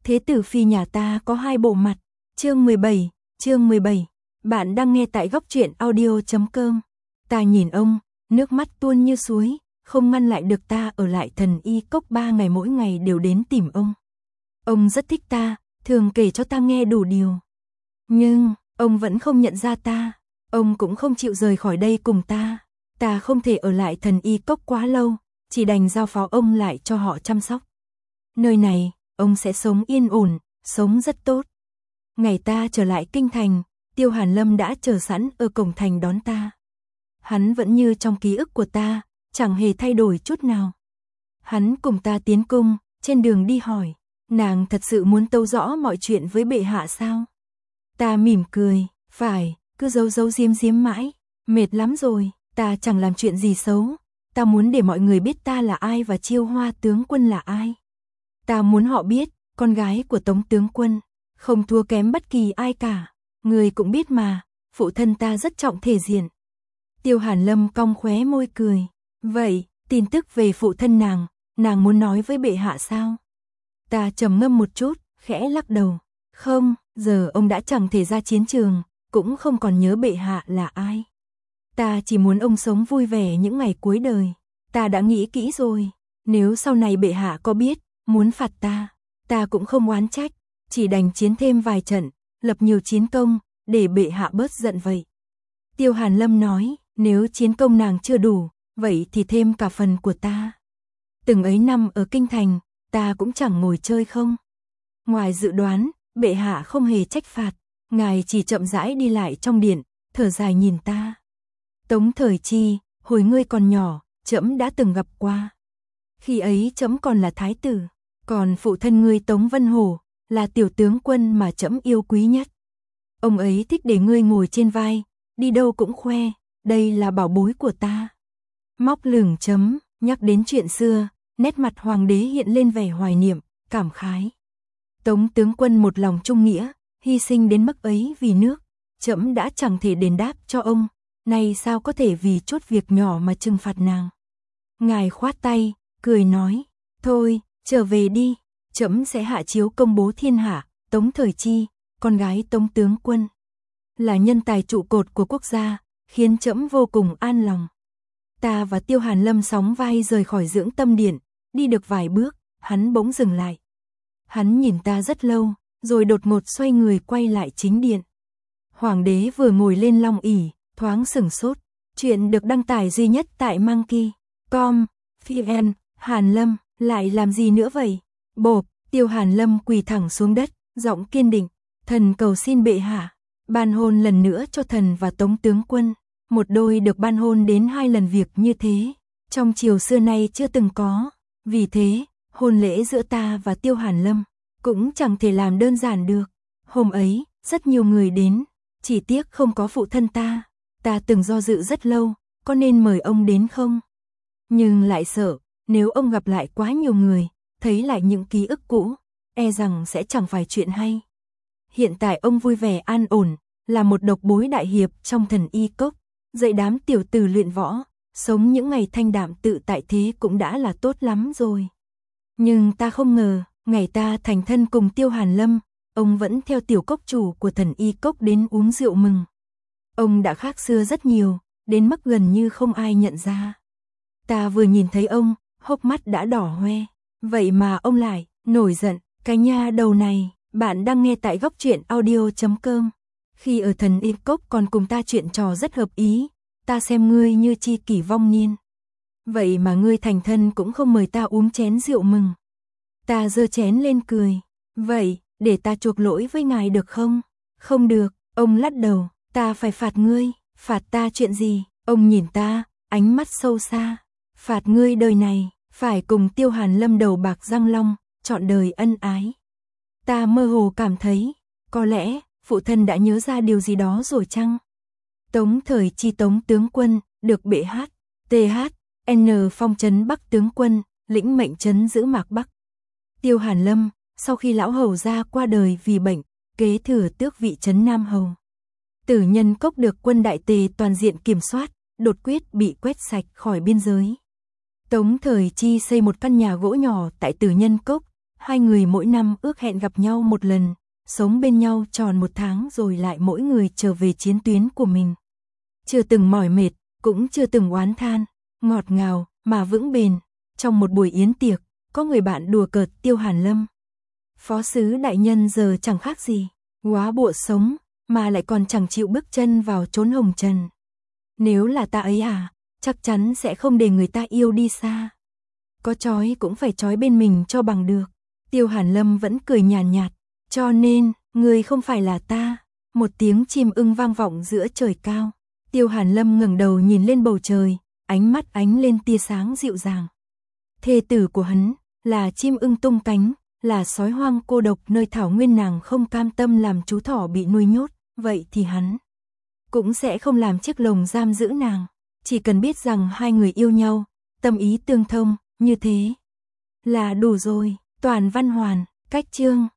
Thế tử phi nhà ta có hai bộ mặt. Chương 17. Bạn đang nghe tại góc truyện audio.com. Ta nhìn ông, nước mắt tuôn như suối, không ngăn lại được ta ở lại Thần Y Cốc 3 ngày, mỗi ngày đều đến tìm ông. Ông rất thích ta, thường kể cho ta nghe đủ điều. Nhưng, ông vẫn không nhận ra ta, ông cũng không chịu rời khỏi đây cùng ta. Ta không thể ở lại Thần Y Cốc quá lâu, chỉ đành giao phó ông lại cho họ chăm sóc. Nơi này, ông sẽ sống yên ổn, sống rất tốt. Ngày ta trở lại kinh thành, Tiêu Hàn Lâm đã chờ sẵn ở cổng thành đón ta. Hắn vẫn như trong ký ức của ta, chẳng hề thay đổi chút nào. Hắn cùng ta tiến cung, trên đường đi hỏi, nàng thật sự muốn tâu rõ mọi chuyện với bệ hạ sao? Ta mỉm cười, phải, cứ giấu giếm mãi, mệt lắm rồi, ta chẳng làm chuyện gì xấu. Ta muốn để mọi người biết ta là ai và Chiêu Hoa tướng quân là ai. Ta muốn họ biết, con gái của Tống tướng quân, không thua kém bất kỳ ai cả. Người cũng biết mà, phụ thân ta rất trọng thể diện. Tiêu Hàn Lâm cong khóe môi cười. Vậy, tin tức về phụ thân nàng muốn nói với bệ hạ sao? Ta trầm ngâm một chút, khẽ lắc đầu. Không, giờ ông đã chẳng thể ra chiến trường, cũng không còn nhớ bệ hạ là ai. Ta chỉ muốn ông sống vui vẻ những ngày cuối đời. Ta đã nghĩ kỹ rồi, nếu sau này bệ hạ có biết, muốn phạt ta cũng không oán trách, chỉ đành chiến thêm vài trận, lập nhiều chiến công, để bệ hạ bớt giận vậy. Tiêu Hàn Lâm nói, nếu chiến công nàng chưa đủ, vậy thì thêm cả phần của ta. Từng ấy năm ở kinh thành, ta cũng chẳng ngồi chơi không. Ngoài dự đoán, bệ hạ không hề trách phạt, ngài chỉ chậm rãi đi lại trong điện, thở dài nhìn ta. Tống Thời Chi, hồi ngươi còn nhỏ, trẫm đã từng gặp qua. Khi ấy trẫm còn là thái tử, còn phụ thân ngươi Tống Vân Hổ là tiểu tướng quân mà trẫm yêu quý nhất. Ông ấy thích để ngươi ngồi trên vai, đi đâu cũng khoe, đây là bảo bối của ta. Móc lửng chấm, nhắc đến chuyện xưa, nét mặt hoàng đế hiện lên vẻ hoài niệm, cảm khái. Tống tướng quân một lòng trung nghĩa, hy sinh đến mức ấy vì nước, trẫm đã chẳng thể đền đáp cho ông, nay sao có thể vì chút việc nhỏ mà trừng phạt nàng. Ngài khoát tay, cười nói, thôi, trở về đi, trẫm sẽ hạ chiếu công bố thiên hạ, Tống Thời Chi, con gái Tống tướng quân, là nhân tài trụ cột của quốc gia, khiến trẫm vô cùng an lòng. Ta và Tiêu Hàn Lâm sóng vai rời khỏi dưỡng tâm điện, đi được vài bước, hắn bỗng dừng lại. Hắn nhìn ta rất lâu, rồi đột ngột xoay người quay lại chính điện. Hoàng đế vừa ngồi lên long ỷ, thoáng sửng sốt. Chuyện được đăng tải duy nhất tại Monkey.com. VN, Hàn Lâm, lại làm gì nữa vậy? Bộp, Tiêu Hàn Lâm quỳ thẳng xuống đất, giọng kiên định. Thần cầu xin bệ hạ, ban hôn lần nữa cho thần và Tống tướng quân. Một đôi được ban hôn đến 2 lần việc như thế, trong triều xưa nay chưa từng có. Vì thế, hôn lễ giữa ta và Tiêu Hàn Lâm cũng chẳng thể làm đơn giản được. Hôm ấy, rất nhiều người đến, chỉ tiếc không có phụ thân ta. Ta từng do dự rất lâu, có nên mời ông đến không? Nhưng lại sợ, nếu ông gặp lại quá nhiều người, thấy lại những ký ức cũ, e rằng sẽ chẳng phải chuyện hay. Hiện tại ông vui vẻ an ổn, là một độc bối đại hiệp trong Thần Y Cốc, dạy đám tiểu tử luyện võ, sống những ngày thanh đạm tự tại thế cũng đã là tốt lắm rồi. Nhưng ta không ngờ, ngày ta thành thân cùng Tiêu Hàn Lâm, ông vẫn theo tiểu cốc chủ của Thần Y Cốc đến uống rượu mừng. Ông đã khác xưa rất nhiều, đến mức gần như không ai nhận ra. Ta vừa nhìn thấy ông, hốc mắt đã đỏ hoe. Vậy mà ông lại nổi giận, cái nha đầu này. Bạn đang nghe tại góc truyện audio.com. Khi ở Thần Y Cốc còn cùng ta chuyện trò rất hợp ý, ta xem ngươi như chi kỷ vong niên. Vậy mà ngươi thành thân cũng không mời ta uống chén rượu mừng. Ta giơ chén lên cười. Vậy, để ta chuộc lỗi với ngài được không? Không được, ông lắc đầu. Ta phải phạt ngươi. Phạt ta chuyện gì? Ông nhìn ta, ánh mắt sâu xa. Phạt ngươi đời này, phải cùng Tiêu Hàn Lâm đầu bạc răng long, trọn đời ân ái. Ta mơ hồ cảm thấy, có lẽ, phụ thân đã nhớ ra điều gì đó rồi chăng? Tống Thời Chi Tống tướng quân, được bệ hát, TH, N phong trấn Bắc tướng quân, lĩnh mệnh trấn giữ Mạc Bắc. Tiêu Hàn Lâm, sau khi lão hầu gia qua đời vì bệnh, kế thừa tước vị trấn Nam Hầu. Tử Nhân Cốc được quân Đại Tề toàn diện kiểm soát, đột quyết bị quét sạch khỏi biên giới. Tống Thời Chi xây một căn nhà gỗ nhỏ tại Tử Nhân Cốc, Hai người mỗi năm ước hẹn gặp nhau một lần, sống bên nhau tròn 1 tháng rồi lại mỗi người trở về chiến tuyến của mình. Chưa từng mỏi mệt, cũng chưa từng oán than, ngọt ngào mà vững bền. Trong một buổi yến tiệc, có người bạn đùa cợt Tiêu Hàn Lâm. Phó sứ đại nhân giờ chẳng khác gì, góa bụa sống, mà lại còn chẳng chịu bước chân vào chốn hồng trần. Nếu là ta ấy chắc chắn sẽ không để người ta yêu đi xa. Có trói cũng phải trói bên mình cho bằng được. Tiêu Hàn Lâm vẫn cười nhàn nhạt, cho nên, người không phải là ta. Một tiếng chim ưng vang vọng giữa trời cao. Tiêu Hàn Lâm ngẩng đầu nhìn lên bầu trời, ánh mắt ánh lên tia sáng dịu dàng. Thê tử của hắn, là chim ưng tung cánh, là sói hoang cô độc nơi thảo nguyên nàng không cam tâm làm chú thỏ bị nuôi nhốt, vậy thì hắn cũng sẽ không làm chiếc lồng giam giữ nàng. Chỉ cần biết rằng hai người yêu nhau, tâm ý tương thông, như thế là đủ rồi. Toàn văn hoàn, cách chương.